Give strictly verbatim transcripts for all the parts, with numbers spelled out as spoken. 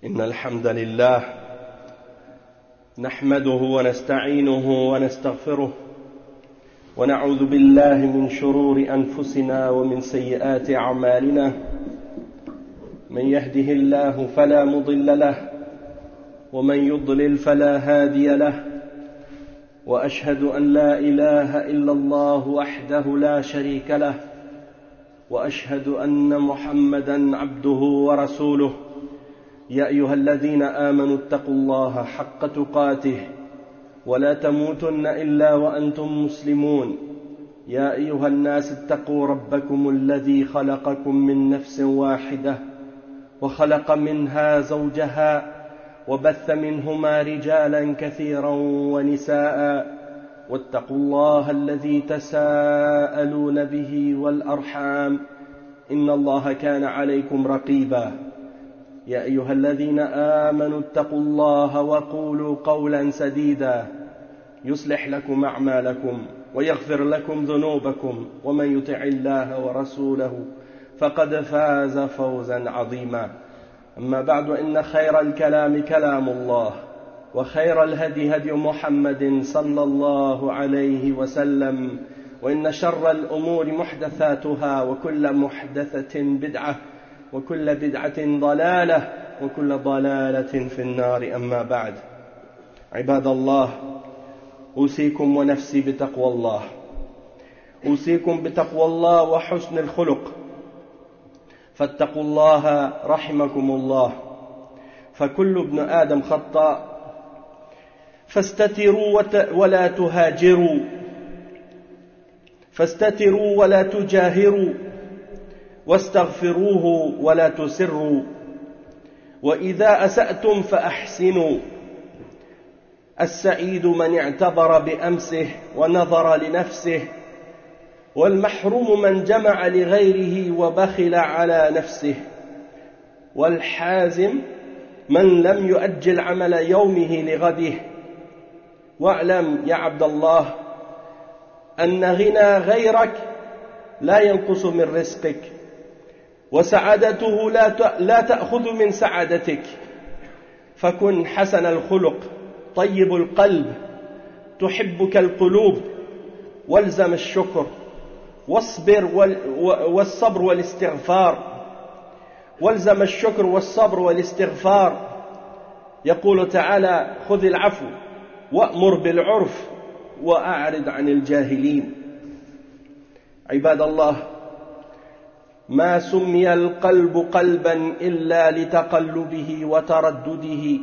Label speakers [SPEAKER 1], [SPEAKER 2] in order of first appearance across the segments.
[SPEAKER 1] إن الحمد لله نحمده ونستعينه ونستغفره ونعوذ بالله من شرور أنفسنا ومن سيئات أعمالنا. من يهده الله فلا مضل له ومن يضلل فلا هادي له، وأشهد أن لا إله إلا الله وحده لا شريك له، وأشهد أن محمدًا عبده ورسوله. يا أيها الذين آمنوا اتقوا الله حق تقاته ولا تموتن إلا وأنتم مسلمون. يا أيها الناس اتقوا ربكم الذي خلقكم من نفس واحدة وخلق منها زوجها وبث منهما رجالا كثيرا ونساء، واتقوا الله الذي تساءلون به والأرحام إن الله كان عليكم رقيبا. يا أيها الذين آمنوا اتقوا الله وقولوا قولا سديدا يصلح لكم أعمالكم ويغفر لكم ذنوبكم، ومن يطع الله ورسوله فقد فاز فوزا عظيما. أما بعد، إن خير الكلام كلام الله، وخير الهدي هدي محمد صلى الله عليه وسلم، وإن شر الأمور محدثاتها، وكل محدثة بدعة، وكل بدعة ضلالة، وكل ضلالة في النار. أما بعد، عباد الله، أوصيكم ونفسي بتقوى الله. أوصيكم بتقوى الله وحسن الخلق، فاتقوا الله رحمكم الله، فكل ابن آدم خطاء، فاستتروا ولا تهاجروا، فاستتروا ولا تجاهروا، واستغفروه ولا تسروا، وإذا أسأتم فأحسنوا. السعيد من اعتبر بأمسه ونظر لنفسه، والمحروم من جمع لغيره وبخل على نفسه، والحازم من لم يؤجل عمل يومه لغده. واعلم يا عبد الله أن غنى غيرك لا ينقص من رزقك، وسعادته لا تأخذ من سعادتك. فكن حسن الخلق طيب القلب تحبك القلوب، والزم الشكر واصبر والصبر والاستغفار، والزم الشكر والصبر والاستغفار. يقول تعالى: خذ العفو وأمر بالعرف وأعرض عن الجاهلين. عباد الله، ما سمي القلب قلبا إلا لتقلبه وتردده.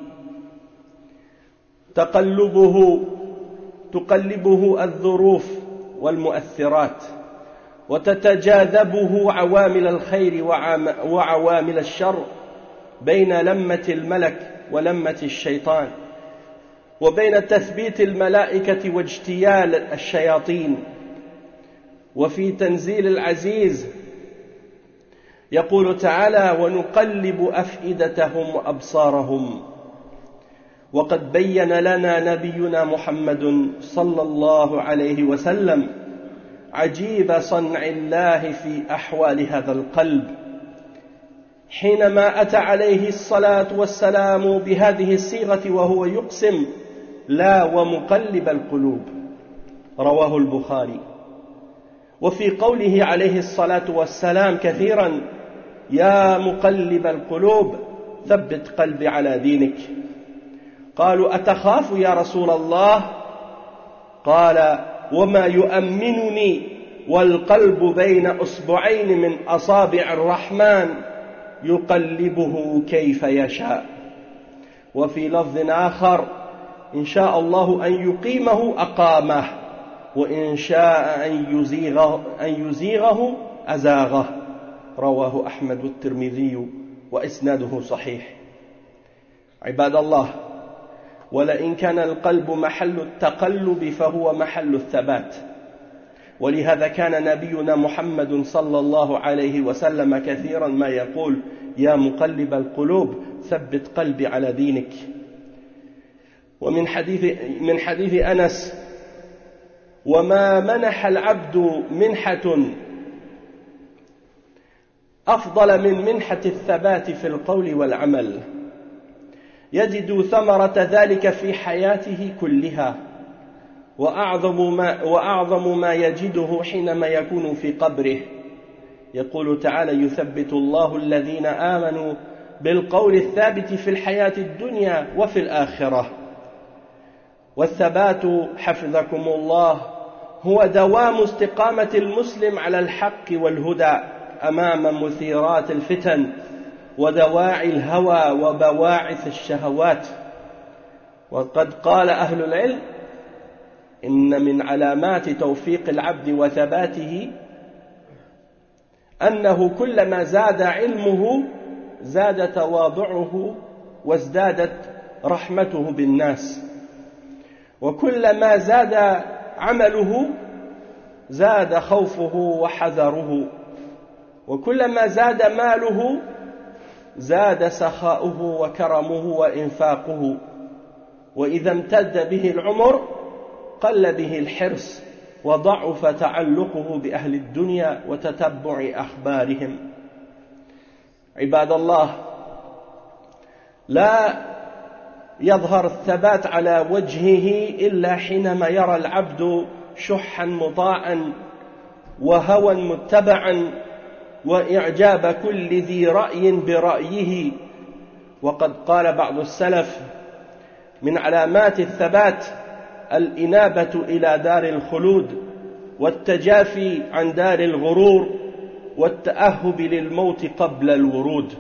[SPEAKER 1] تقلبه تقلبه الظروف والمؤثرات، وتتجاذبه عوامل الخير وعوامل الشر، بين لمة الملك ولمة الشيطان، وبين تثبيت الملائكة واجتيال الشياطين. وفي تنزيل العزيز يقول تعالى: ونقلب أفئدتهم وأبصارهم. وقد بين لنا نبينا محمد صلى الله عليه وسلم عجيب صنع الله في أحوال هذا القلب، حينما أتى عليه الصلاة والسلام بهذه الصيغة وهو يقسم: لا ومقلب القلوب. رواه البخاري. وفي قوله عليه الصلاة والسلام كثيرا: يا مقلب القلوب ثبت قلبي على دينك. قالوا: أتخاف يا رسول الله؟ قال: وما يؤمنني والقلب بين أصبعين من أصابع الرحمن يقلبه كيف يشاء. وفي لفظ آخر: إن شاء الله أن يقيمه أقامه، وإن شاء أن يزيغه, أن يزيغه أزاغه. رواه أحمد والترمذي وإسناده صحيح. عباد الله، ولئن كان القلب محل التقلب فهو محل الثبات. ولهذا كان نبينا محمد صلى الله عليه وسلم كثيرا ما يقول: يا مقلب القلوب ثبت قلبي على دينك. ومن حديث, من حديث أنس: وما منح العبد منحة أفضل من منحة الثبات في القول والعمل. يجد ثمرة ذلك في حياته كلها، وأعظم ما, وأعظم ما يجده حينما يكون في قبره. يقول تعالى: يثبت الله الذين آمنوا بالقول الثابت في الحياة الدنيا وفي الآخرة. والثبات حفظكم الله هو دوام استقامة المسلم على الحق والهدى أمام مثيرات الفتن ودواعي الهوى وبواعث الشهوات. وقد قال أهل العلم: إن من علامات توفيق العبد وثباته أنه كلما زاد علمه زاد تواضعه وازدادت رحمته بالناس، وكلما زاد عمله زاد خوفه وحذره، وكلما زاد ماله زاد سخاؤه وكرمه وإنفاقه، وإذا امتد به العمر قل به الحرص وضعف تعلقه بأهل الدنيا وتتبع أخبارهم. عباد الله، لا يظهر الثبات على وجهه إلا حينما يرى العبد شحا مطاعا وهوى متبعا وإعجاب كل ذي رأي برأيه. وقد قال بعض السلف: من علامات الثبات الإنابة إلى دار الخلود والتجافي عن دار الغرور والتأهب للموت قبل الورود.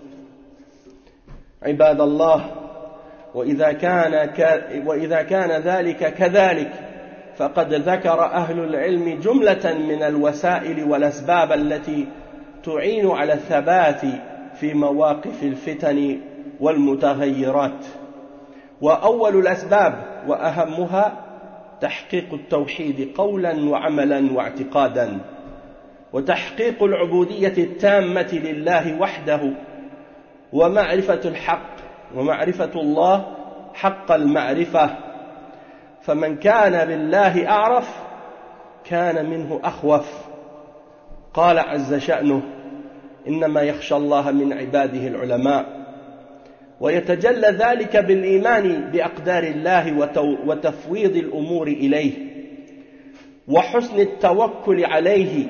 [SPEAKER 1] عباد الله، وإذا كان, ك... وإذا كان ذلك كذلك فقد ذكر أهل العلم جملة من الوسائل والأسباب التي تعين على الثبات في مواقف الفتن والمتغيرات. وأول الأسباب وأهمها تحقيق التوحيد قولا وعملا واعتقادا، وتحقيق العبودية التامة لله وحده، ومعرفة الحق ومعرفة الله حق المعرفة. فمن كان بالله أعرف كان منه أخوف. قال عز شأنه: إنما يخشى الله من عباده العلماء. ويتجلى ذلك بالإيمان بأقدار الله وتفويض الأمور إليه وحسن التوكل عليه.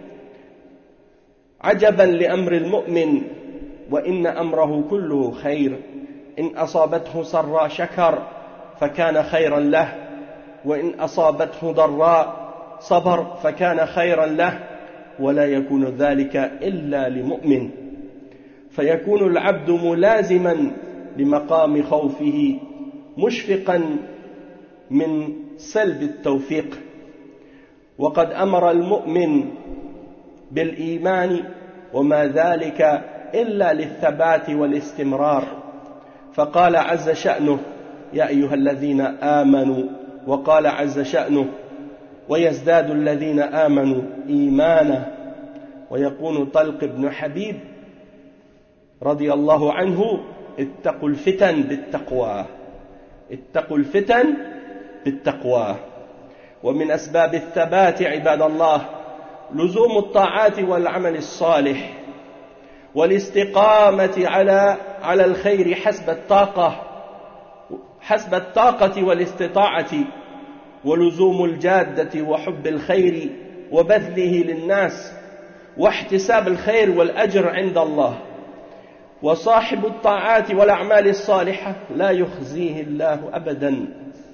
[SPEAKER 1] عجبا لأمر المؤمن، وإن أمره كله خير، إن أصابته سراء شكر فكان خيرا له، وإن أصابته ضراء صبر فكان خيرا له، ولا يكون ذلك إلا لمؤمن. فيكون العبد ملازما لمقام خوفه مشفقا من سلب التوفيق. وقد أمر المؤمن بالإيمان وما ذلك إلا للثبات والاستمرار، فقال عز شأنه: يا أيها الذين آمنوا، وقال عز شأنه: ويزداد الذين آمنوا إيمانا. ويقول طلق بن حبيب رضي الله عنه: اتقوا الفتن بالتقوى، اتقوا الفتن بالتقوى. ومن أسباب الثبات عباد الله لزوم الطاعات والعمل الصالح والاستقامة على على الخير حسب الطاقة حسب الطاقة والاستطاعة، ولزوم الجادة وحب الخير وبذله للناس واحتساب الخير والأجر عند الله. وصاحب الطاعات والأعمال الصالحة لا يخزيه الله أبدا.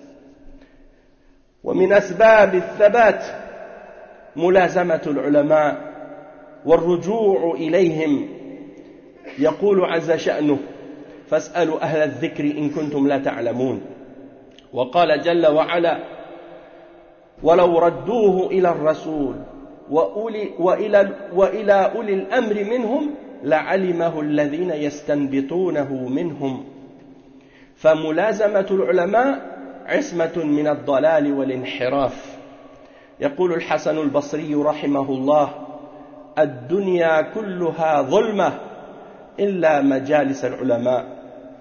[SPEAKER 1] ومن أسباب الثبات ملازمة العلماء والرجوع إليهم. يقول عز شأنه: فاسألوا أهل الذكر إن كنتم لا تعلمون. وقال جل وعلا: ولو ردوه إلى الرسول وأولي وإلى, وإلى أولي الأمر منهم لعلمه الذين يستنبطونه منهم. فملازمة العلماء عصمة من الضلال والانحراف. يقول الحسن البصري رحمه الله: الدنيا كلها ظلمة إلا مجالس العلماء.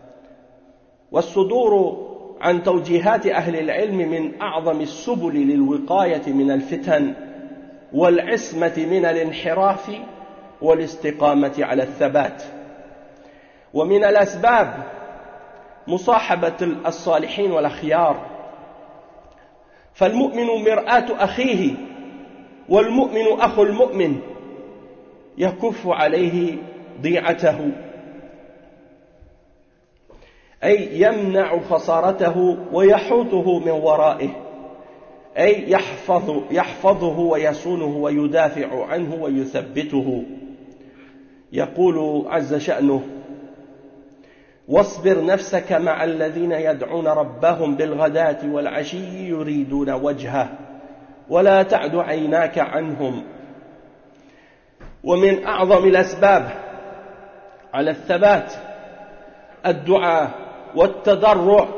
[SPEAKER 1] والصدور عن توجيهات أهل العلم من أعظم السبل للوقاية من الفتن والعصمة من الانحراف والاستقامة على الثبات. ومن الأسباب مصاحبة الصالحين والأخيار، فالمؤمن مرآة أخيه، والمؤمن أخو المؤمن يكف عليه ضيعته، أي يمنع خسارته ويحوطه من ورائه، أي يحفظ يحفظه ويصونه ويدافع عنه ويثبته. يقول عز شأنه: واصبر نفسك مع الذين يدعون ربهم بالغداة والعشي يريدون وجهه ولا تعد عيناك عنهم. ومن أعظم الأسباب على الثبات الدعاء والتضرع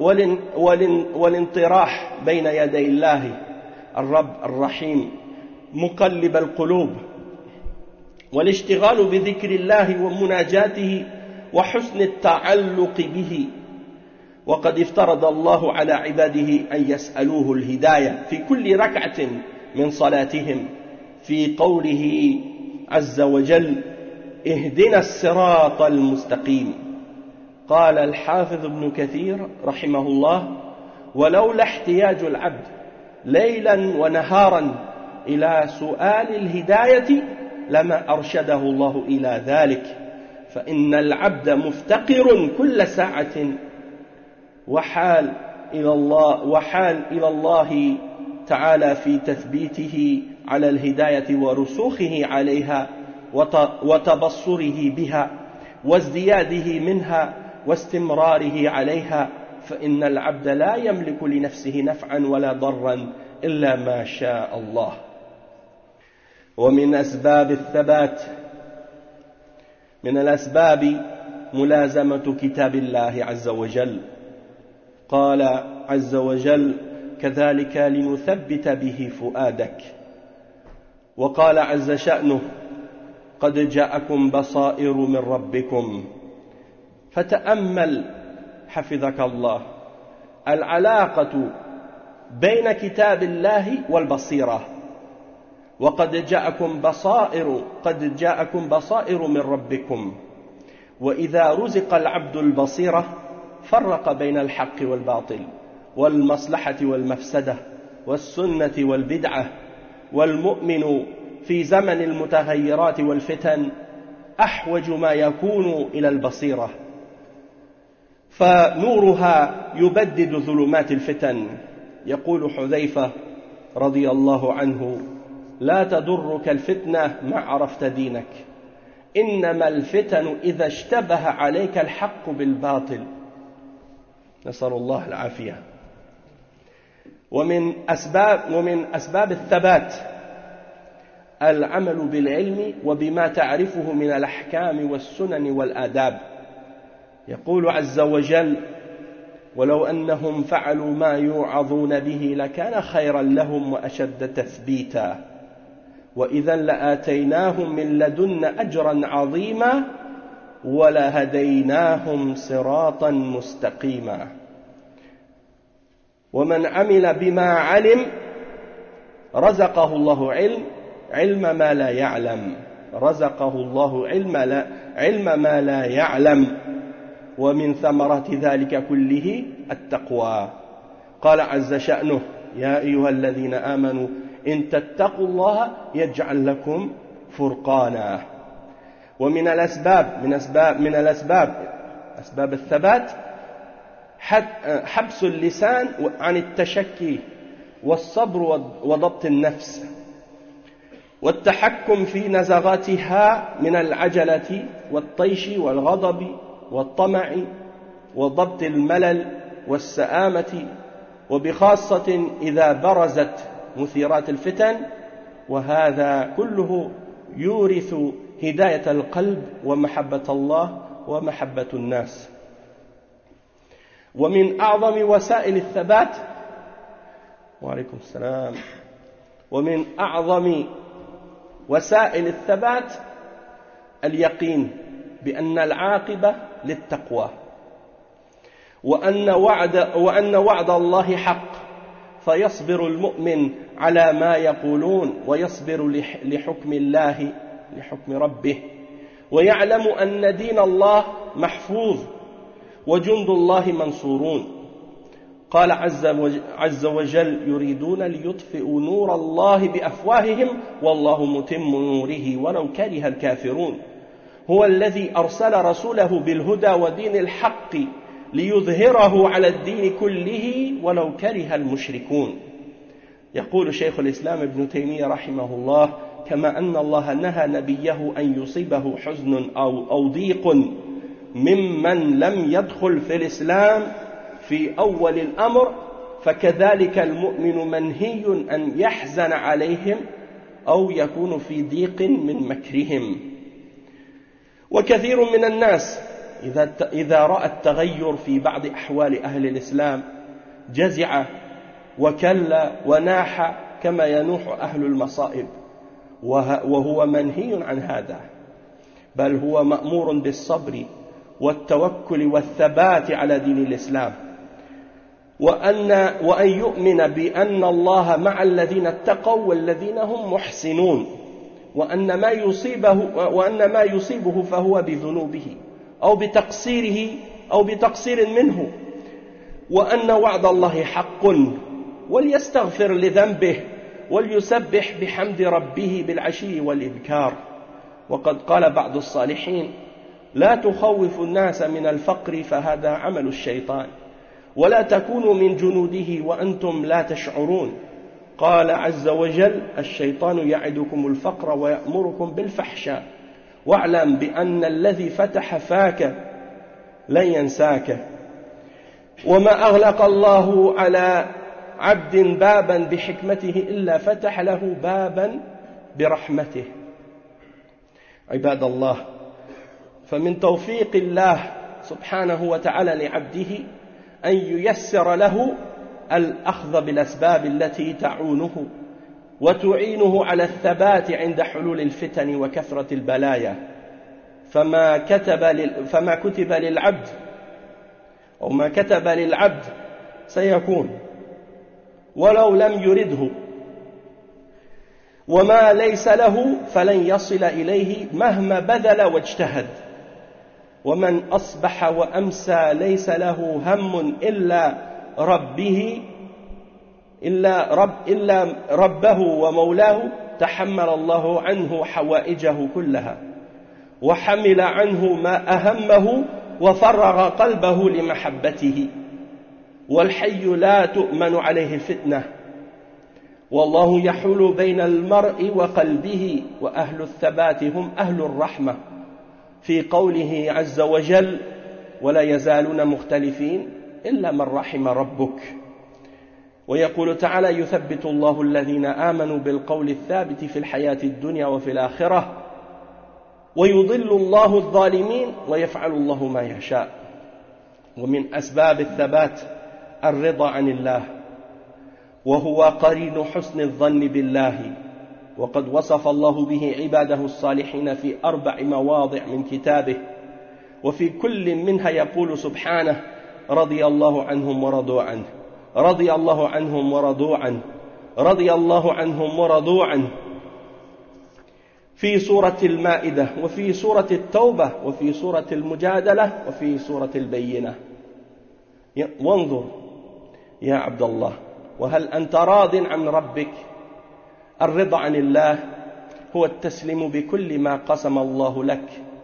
[SPEAKER 1] والانطراح بين يدي الله الرب الرحيم مقلب القلوب، والاشتغال بذكر الله ومناجاته وحسن التعلق به. وقد افترض الله على عباده أن يسألوه الهداية في كل ركعة من صلاتهم في قوله عز وجل: اهدنا الصراط المستقيم. قال الحافظ ابن كثير رحمه الله: ولولا احتياج العبد ليلا ونهارا إلى سؤال الهداية لما أرشده الله إلى ذلك، فإن العبد مفتقر كل ساعة وحال إلى الله وحال إلى الله تعالى في تثبيته على الهداية ورسوخه عليها وتبصره بها وازدياده منها واستمراره عليها، فإن العبد لا يملك لنفسه نفعا ولا ضرا إلا ما شاء الله. ومن أسباب الثبات من الأسباب ملازمة كتاب الله عز وجل. قال عز وجل: كذلك لنثبت به فؤادك. وقال عز شأنه: قد جاءكم بصائر من ربكم. فتأمل حفظك الله العلاقة بين كتاب الله والبصيرة. وقد جاءكم بصائر قد جاءكم بصائر من ربكم. وإذا رزق العبد البصيرة فرق بين الحق والباطل والمصلحة والمفسدة والسنة والبدعة. والمؤمن في زمن المتغيرات والفتن أحوج ما يكون إلى البصيرة، فنورها يبدد ظلمات الفتن. يقول حذيفة رضي الله عنه: لا تضرك الفتنة ما عرفت دينك، إنما الفتن إذا اشتبه عليك الحق بالباطل. نسأل الله العافية. ومن أسباب, ومن أسباب الثبات العمل بالعلم وبما تعرفه من الأحكام والسنن والآداب. يقول عز وجل: ولو أنهم فعلوا ما يوعظون به لكان خيرا لهم وأشد تثبيتا وإذا لآتيناهم من لدنا أجرا عظيما ولهديناهم صراطا مستقيما. ومن عمل بما علم رزقه الله علم علم ما لا يعلم رزقه الله علم, لا علم ما لا يعلم ومن ثمرات ذلك كله التقوى. قال عز شأنه: يا أيها الذين آمنوا إن تتقوا الله يجعل لكم فرقانا. ومن الأسباب من أسباب من الأسباب أسباب الثبات حبس اللسان عن التشكي والصبر وضبط النفس والتحكم في نزغاتها من العجلة والطيش والغضب والطمع وضبط الملل والسآمة، وبخاصة إذا برزت مثيرات الفتن، وهذا كله يورث هداية القلب ومحبة الله ومحبة الناس. ومن أعظم وسائل الثبات وعليكم السلام ومن أعظم وسائل الثبات اليقين بأن العاقبة للتقوى، وأن وعد, وأن وعد الله حق، فيصبر المؤمن على ما يقولون ويصبر لحكم الله لحكم ربه، ويعلم أن دين الله محفوظ وجند الله منصورون. قال عز وجل يريدون ليطفئوا نور الله بأفواههم والله متم نوره ولو كره الكافرون. هو الذي أرسل رسوله بالهدى ودين الحق ليظهره على الدين كله ولو كره المشركون. يقول شيخ الإسلام ابن تيمية رحمه الله: كما أن الله نهى نبيه أن يصيبه حزن أو, أو ضيق ممن لم يدخل في الإسلام في أول الأمر، فكذلك المؤمن منهي أن يحزن عليهم أو يكون في ضيق من مكرهم. وكثير من الناس إذا, إذا رأى التغير في بعض أحوال أهل الإسلام جزع وكل وناح كما ينوح أهل المصائب، وهو منهي عن هذا، بل هو مأمور بالصبر والتوكل والثبات على دين الإسلام، وأن, وأن يؤمن بأن الله مع الذين اتقوا والذين هم محسنون، وأن ما يصيبه, وأن ما يصيبه فهو بذنوبه أو بتقصيره أو بتقصير منه، وأن وعد الله حق، وليستغفر لذنبه وليسبح بحمد ربه بالعشي والإبكار. وقد قال بعض الصالحين: لا تخوف الناس من الفقر فهذا عمل الشيطان، ولا تكونوا من جنوده وأنتم لا تشعرون. قال عز وجل: الشيطان يعدكم الفقر ويأمركم بالفحشاء، واعلم بأن الذي فتح فاك لن ينساك. وما أغلق الله على عبد بابا بحكمته إلا فتح له بابا برحمته. عباد الله، فمن توفيق الله سبحانه وتعالى لعبده أن ييسر له الأخذ بالأسباب التي تعونه وتعينه على الثبات عند حلول الفتن وكثرة البلايا. فما كتب فما كتب للعبد أو ما كتب للعبد سيكون ولو لم يرده، وما ليس له فلن يصل إليه مهما بذل واجتهد. ومن أصبح وأمسى ليس له هم إلا ربه إلا, رب إلا ربه ومولاه، تحمل الله عنه حوائجه كلها وحمل عنه ما أهمه وفرغ قلبه لمحبته. والحي لا تؤمن عليه الفتنة، والله يحول بين المرء وقلبه، وأهل الثبات هم أهل الرحمة، في قوله عز وجل: ولا يزالون مختلفين إلا من رحم ربك. ويقول تعالى: يثبت الله الذين آمنوا بالقول الثابت في الحياة الدنيا وفي الآخرة ويضل الله الظالمين ويفعل الله ما يشاء. ومن أسباب الثبات الرضا عن الله، وهو قرين حسن الظن بالله، وقد وصف الله به عباده الصالحين في أربع مواضع من كتابه، وفي كل منها يقول سبحانه: رضي الله عنهم ورضوا عنه، رضي الله عنهم ورضوا عنه، رضي الله عنهم ورضوا عنه، في سورة المائدة، وفي سورة التوبة، وفي سورة المجادلة، وفي سورة البينة. وانظر يا عبد الله، وهل أنت راض عن ربك؟ الرضا عن الله هو التسليم بكل ما قسم الله لك،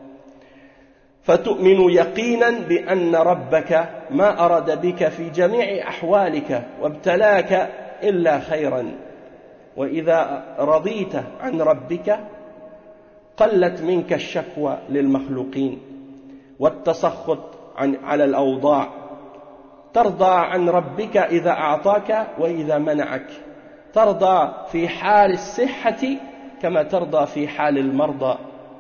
[SPEAKER 1] فتؤمن يقينا بأن ربك ما أراد بك في جميع أحوالك وابتلاك إلا خيرا. وإذا رضيت عن ربك قلت منك الشكوى للمخلوقين والتسخط عن على الأوضاع، ترضى عن ربك إذا أعطاك وإذا منعك، ترضى في حال الصحة كما ترضى في حال المرضى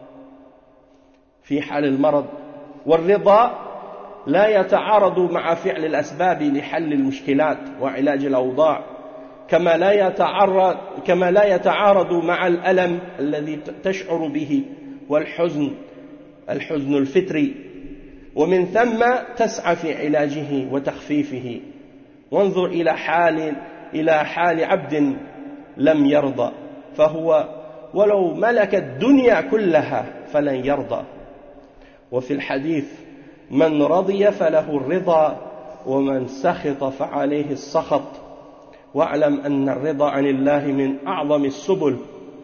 [SPEAKER 1] في حال المرض. والرضا لا يتعارض مع فعل الأسباب لحل المشكلات وعلاج الأوضاع، كما لا يتعارض كما لا يتعارض مع الألم الذي تشعر به والحزن الحزن الفطري، ومن ثم تسعى في علاجه وتخفيفه. وانظر إلى حال إلى حال عبد لم يرضى، فهو ولو ملك الدنيا كلها فلن يرضى. وفي الحديث من رضي فله الرضا ومن سخط فعليه السخط واعلم أن الرضا عن الله من أعظم السبل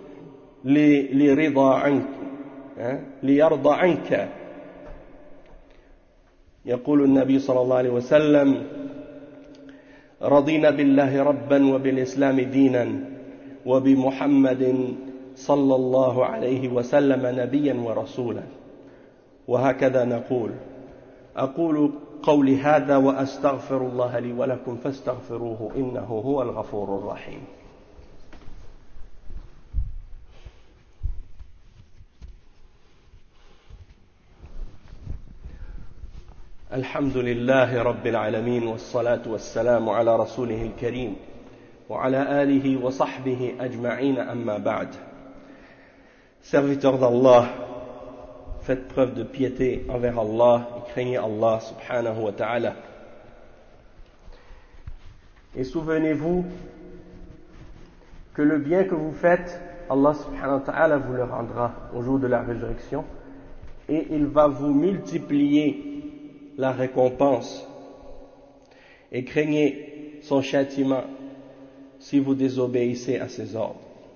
[SPEAKER 1] لرضا عنك ليرضى عنك. يقول النبي صلى الله عليه وسلم رضينا بالله ربا وبالإسلام دينا وبمحمد صلى الله عليه وسلم نبيا ورسولا. وهكذا نقول. أقول قولي هذا وأستغفر الله لي ولكم فاستغفروه إنه هو الغفور الرحيم. الحمد لله رب العالمين والصلاة والسلام على رسوله الكريم وعلى آله وصحبه أجمعين أما بعد. Serviteurs d'Allah, faites preuve de piété envers Allah et craignez Allah subhanahu wa ta'ala. Et souvenez-vous que le bien que vous faites, Allah subhanahu wa ta'ala vous le rendra au jour de la résurrection et il va vous multiplier la récompense, et craignez son châtiment si vous désobéissez à ses ordres.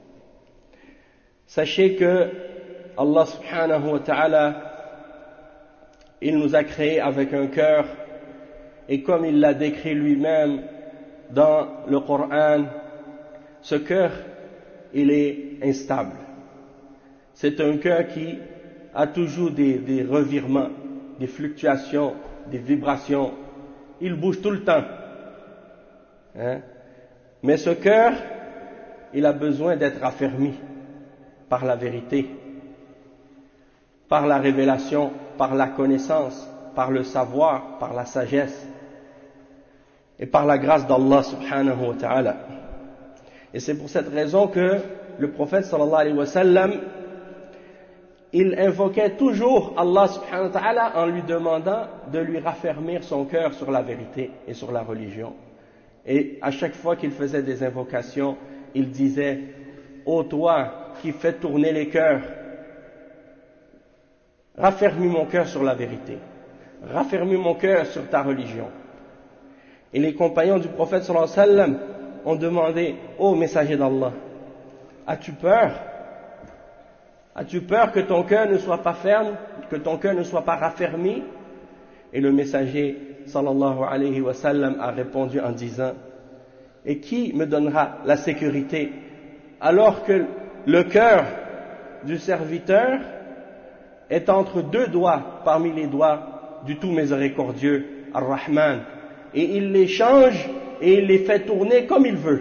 [SPEAKER 1] Sachez que Allah subhanahu wa ta'ala, il nous a créés avec un cœur, et comme il l'a décrit lui-même dans le Coran, ce cœur, il est instable. C'est un cœur qui a toujours des, des revirements, des fluctuations, des vibrations, il bouge tout le temps. Hein? Mais ce cœur, il a besoin d'être affermi par la vérité, par la révélation, par la connaissance, par le savoir, par la sagesse et par la grâce d'Allah subhanahu wa ta'ala. Et c'est pour cette raison que le prophète sallallahu alayhi wa sallam, il invoquait toujours Allah subhanahu wa ta'ala en lui demandant de lui raffermir son cœur sur la vérité et sur la religion. Et à chaque fois qu'il faisait des invocations, il disait « Ô toi qui fais tourner les cœurs, raffermis mon cœur sur la vérité, raffermis mon cœur sur ta religion. » Et les compagnons du prophète sallallahu alayhi wa sallam ont demandé « Ô messager d'Allah, as-tu peur ? As-tu peur que ton cœur ne soit pas ferme, que ton cœur ne soit pas raffermi ?» Et le messager sallallahu alayhi wa sallam a répondu en disant « Et qui me donnera la sécurité alors que le cœur du serviteur est entre deux doigts parmi les doigts du tout miséricordieux, Ar-Rahman, et il les change et il les fait tourner comme il veut. »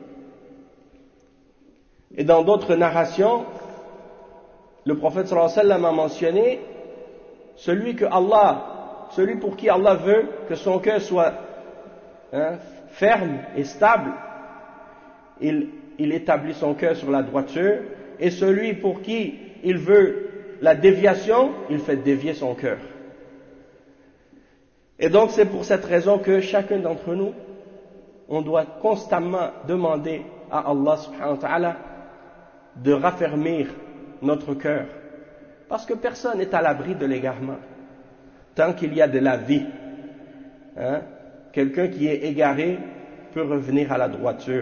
[SPEAKER 1] Et dans d'autres narrations, le prophète sallallahu alayhi wa sallam a mentionné celui que Allah, celui pour qui Allah veut que son cœur soit hein, ferme et stable, il, il établit son cœur sur la droiture, et celui pour qui il veut la déviation, il fait dévier son cœur. Et donc c'est pour cette raison que chacun d'entre nous, on doit constamment demander à Allah subhanahu wa ta'ala de raffermir notre cœur, parce que personne n'est à l'abri de l'égarement tant qu'il y a de la vie. Hein? Quelqu'un qui est égaré peut revenir à la droiture,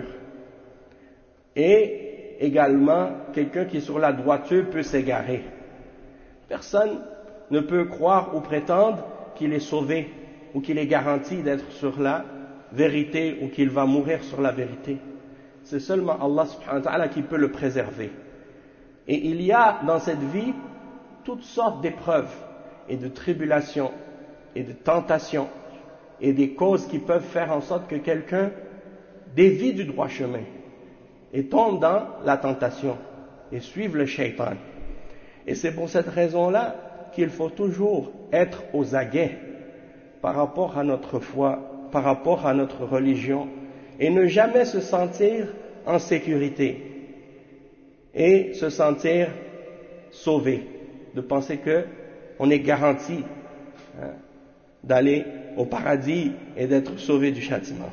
[SPEAKER 1] et également quelqu'un qui est sur la droiture peut s'égarer. Personne ne peut croire ou prétendre qu'il est sauvé ou qu'il est garanti d'être sur la vérité ou qu'il va mourir sur la vérité. C'est seulement Allah subhanahu wa ta'ala qui peut le préserver. Et il y a dans cette vie toutes sortes d'épreuves et de tribulations et de tentations et des causes qui peuvent faire en sorte que quelqu'un dévie du droit chemin et tombe dans la tentation et suive le shaitan. Et c'est pour cette raison-là qu'il faut toujours être aux aguets par rapport à notre foi, par rapport à notre religion, et ne jamais se sentir en sécurité et se sentir sauvé, de penser qu'on est garanti hein, d'aller au paradis et d'être sauvé du châtiment.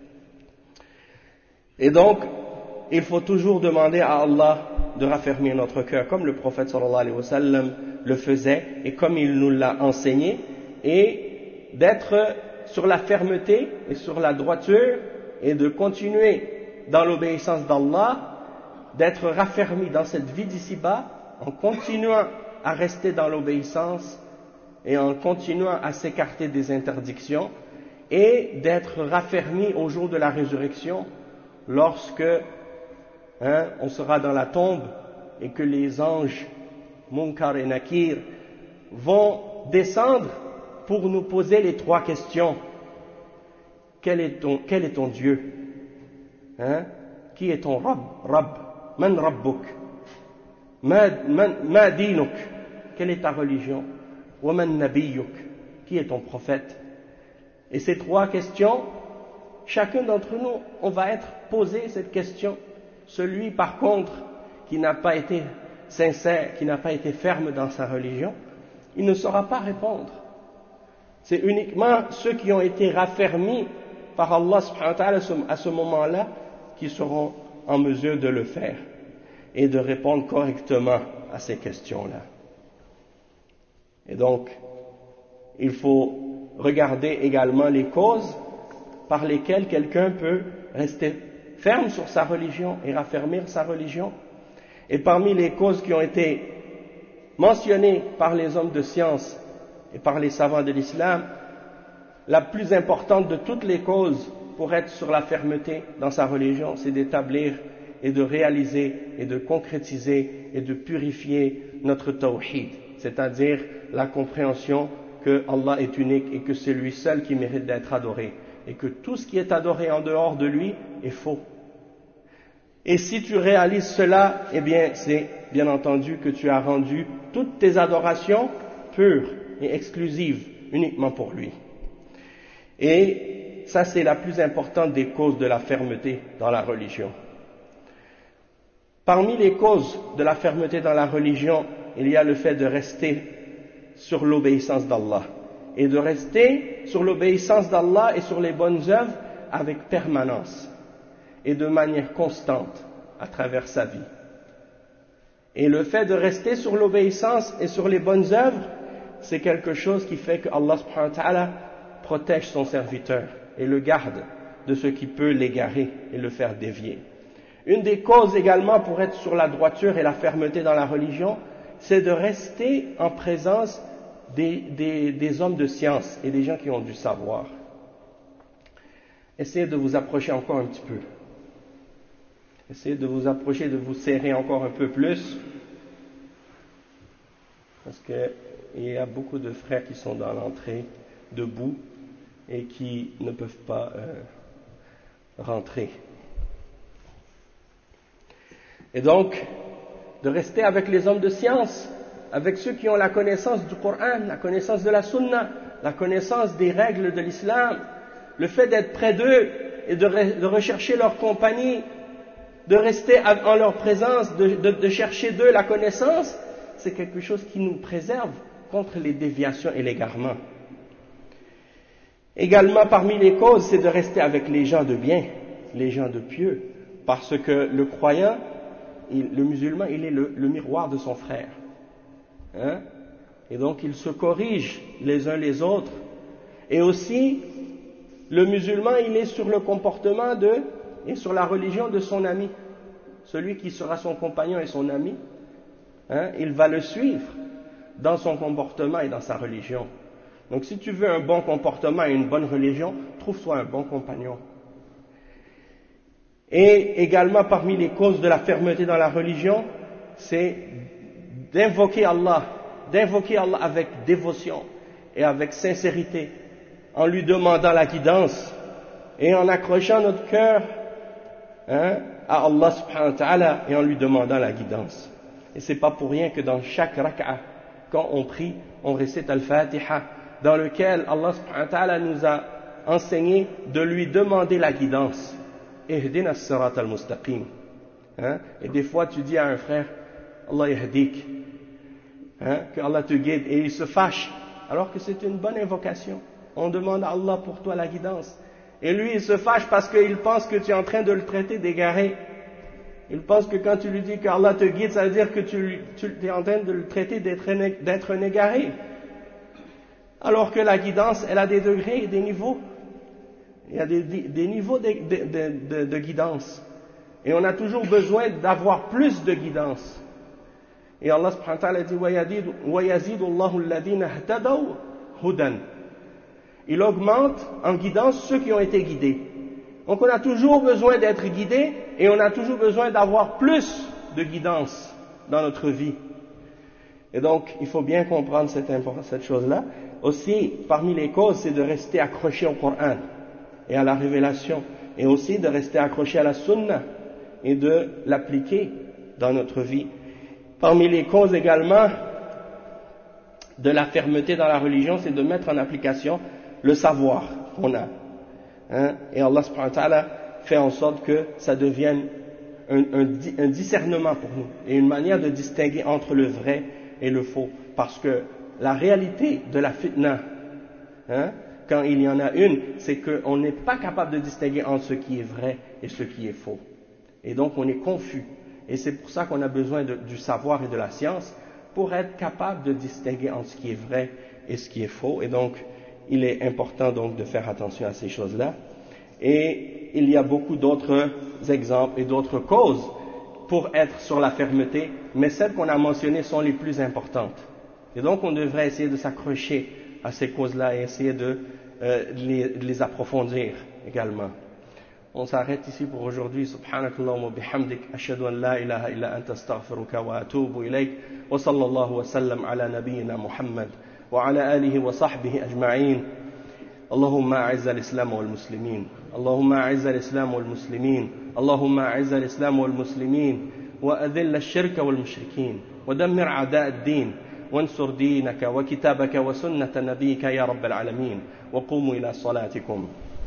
[SPEAKER 1] Et donc, il faut toujours demander à Allah de raffermir notre cœur, comme le prophète sallallahu alayhi wa sallam le faisait et comme il nous l'a enseigné, et d'être sur la fermeté et sur la droiture et de continuer dans l'obéissance d'Allah, d'être raffermi dans cette vie d'ici-bas en continuant à rester dans l'obéissance et en continuant à s'écarter des interdictions et d'être raffermi au jour de la résurrection lorsque hein, on sera dans la tombe et que les anges Munkar et Nakir vont descendre pour nous poser les trois questions. Quel est ton, quel est ton Dieu? Hein? Qui est ton Rabb? Rabb. Man Rabbuk? Ma, man, ma dinuk? Quelle est ta religion? Wa man Nabiyuk? Qui est ton prophète? Et ces trois questions, chacun d'entre nous, on va être posé cette question. Celui, par contre, qui n'a pas été sincère, qui n'a pas été ferme dans sa religion, il ne saura pas répondre. C'est uniquement ceux qui ont été raffermis par Allah subhanahu wa ta'ala à ce moment-là qui seront en mesure de le faire et de répondre correctement à ces questions-là. Et donc, il faut regarder également les causes par lesquelles quelqu'un peut rester ferme sur sa religion et raffermir sa religion. Et parmi les causes qui ont été mentionnées par les hommes de science et par les savants de l'islam, la plus importante de toutes les causes pour être sur la fermeté dans sa religion, c'est d'établir et de réaliser et de concrétiser et de purifier notre tawhid, c'est-à-dire la compréhension que Allah est unique et que c'est lui seul qui mérite d'être adoré et que tout ce qui est adoré en dehors de lui est faux. Et si tu réalises cela, eh bien c'est bien entendu que tu as rendu toutes tes adorations pures et exclusives uniquement pour lui. Et ça c'est la plus importante des causes de la fermeté dans la religion. Parmi les causes de la fermeté dans la religion, il y a le fait de rester sur l'obéissance d'Allah et de rester sur l'obéissance d'Allah et sur les bonnes œuvres avec permanence et de manière constante à travers sa vie. Et le fait de rester sur l'obéissance et sur les bonnes œuvres, c'est quelque chose qui fait que Allah subhanahu wa ta'ala protège son serviteur et le garde de ce qui peut l'égarer et le faire dévier. Une des causes également pour être sur la droiture et la fermeté dans la religion, c'est de rester en présence des, des, des hommes de science et des gens qui ont du savoir. Essayez de vous approcher encore un petit peu. Essayez de vous approcher, de vous serrer encore un peu plus. Parce qu'il y a beaucoup de frères qui sont dans l'entrée, debout, et qui ne peuvent pas euh, rentrer. Et donc, de rester avec les hommes de science, avec ceux qui ont la connaissance du Coran, la connaissance de la Sunna, la connaissance des règles de l'islam, le fait d'être près d'eux et de, re, de rechercher leur compagnie, de rester en leur présence, de, de, de chercher d'eux la connaissance, c'est quelque chose qui nous préserve contre les déviations et l'égarement. Également, parmi les causes, c'est de rester avec les gens de bien, les gens de pieux, parce que le croyant, il, le musulman, il est le, le miroir de son frère. Hein? Et donc, ils se corrigent les uns les autres. Et aussi, le musulman, il est sur le comportement de, et sur la religion de son ami. Celui qui sera son compagnon et son ami, hein, il va le suivre dans son comportement et dans sa religion. Donc, si tu veux un bon comportement et une bonne religion, trouve-toi un bon compagnon. Et également, parmi les causes de la fermeté dans la religion, c'est d'invoquer Allah, d'invoquer Allah avec dévotion et avec sincérité, en lui demandant la guidance et en accrochant notre cœur hein, à Allah subhanahu wa ta'ala et en lui demandant la guidance. Et c'est pas pour rien que dans chaque rak'a, quand on prie, on récite Al-Fatiha, dans lequel Allah subhanahu wa ta'ala nous a enseigné de lui demander la guidance. Ihdina as-sirat al-mustaqim. Hein? Et des fois tu dis à un frère, Allah yahdik, hein? Que Allah te guide, et il se fâche, alors que c'est une bonne invocation. On demande à Allah pour toi la guidance. Et lui il se fâche parce qu'il pense que tu es en train de le traiter d'égaré. Il pense que quand tu lui dis que Allah te guide, ça veut dire que tu, tu es en train de le traiter d'être, d'être un égaré. Alors que la guidance, elle a des degrés et des niveaux. Il y a des, des niveaux de, de, de, de guidance. Et on a toujours besoin d'avoir plus de guidance. Et Allah subhanahu wa ta'ala dit وَيَزِيدُ اللَّهُ الَّذِينَ اهْتَدَوْا هُدًى. Il augmente en guidance ceux qui ont été guidés. Donc on a toujours besoin d'être guidé et on a toujours besoin d'avoir plus de guidance dans notre vie. Et donc il faut bien comprendre cette, cette chose-là. Aussi, parmi les causes, c'est de rester accroché au Coran et à la révélation, et aussi de rester accroché à la sunna et de l'appliquer dans notre vie. Parmi les causes également de la fermeté dans la religion, c'est de mettre en application le savoir qu'on a. Hein? Et Allah subhanahu wa ta'ala fait en sorte que ça devienne un, un, un discernement pour nous et une manière de distinguer entre le vrai et le faux. Parce que la réalité de la fitna, hein, quand il y en a une, c'est qu'on n'est pas capable de distinguer entre ce qui est vrai et ce qui est faux. Et donc on est confus. Et c'est pour ça qu'on a besoin de, du savoir et de la science pour être capable de distinguer entre ce qui est vrai et ce qui est faux. Et donc il est important donc de faire attention à ces choses-là. Et il y a beaucoup d'autres exemples et d'autres causes pour être sur la fermeté, mais celles qu'on a mentionnées sont les plus importantes. Et donc on devrait essayer de s'accrocher à ces causes-là et essayer de, euh, de, les, de les approfondir également. On s'arrête ici pour aujourd'hui. Subhanakallahumma bihamdik, ashhadu an la ilaha illa anta astaghfiruka wa atubu ilayk, wa sallallahu wa sallam ala nabiyyina Muhammad wa ala alihi wa sahbihi ajma'in. اللهم أعز الإسلام والمسلمين اللهم أعز الإسلام والمسلمين اللهم أعز الإسلام والمسلمين وأذل الشرك والمشركين ودمر أعداء الدين وانصر دينك وكتابك وسنة نبيك يا رب العالمين وقوموا إلى صلاتكم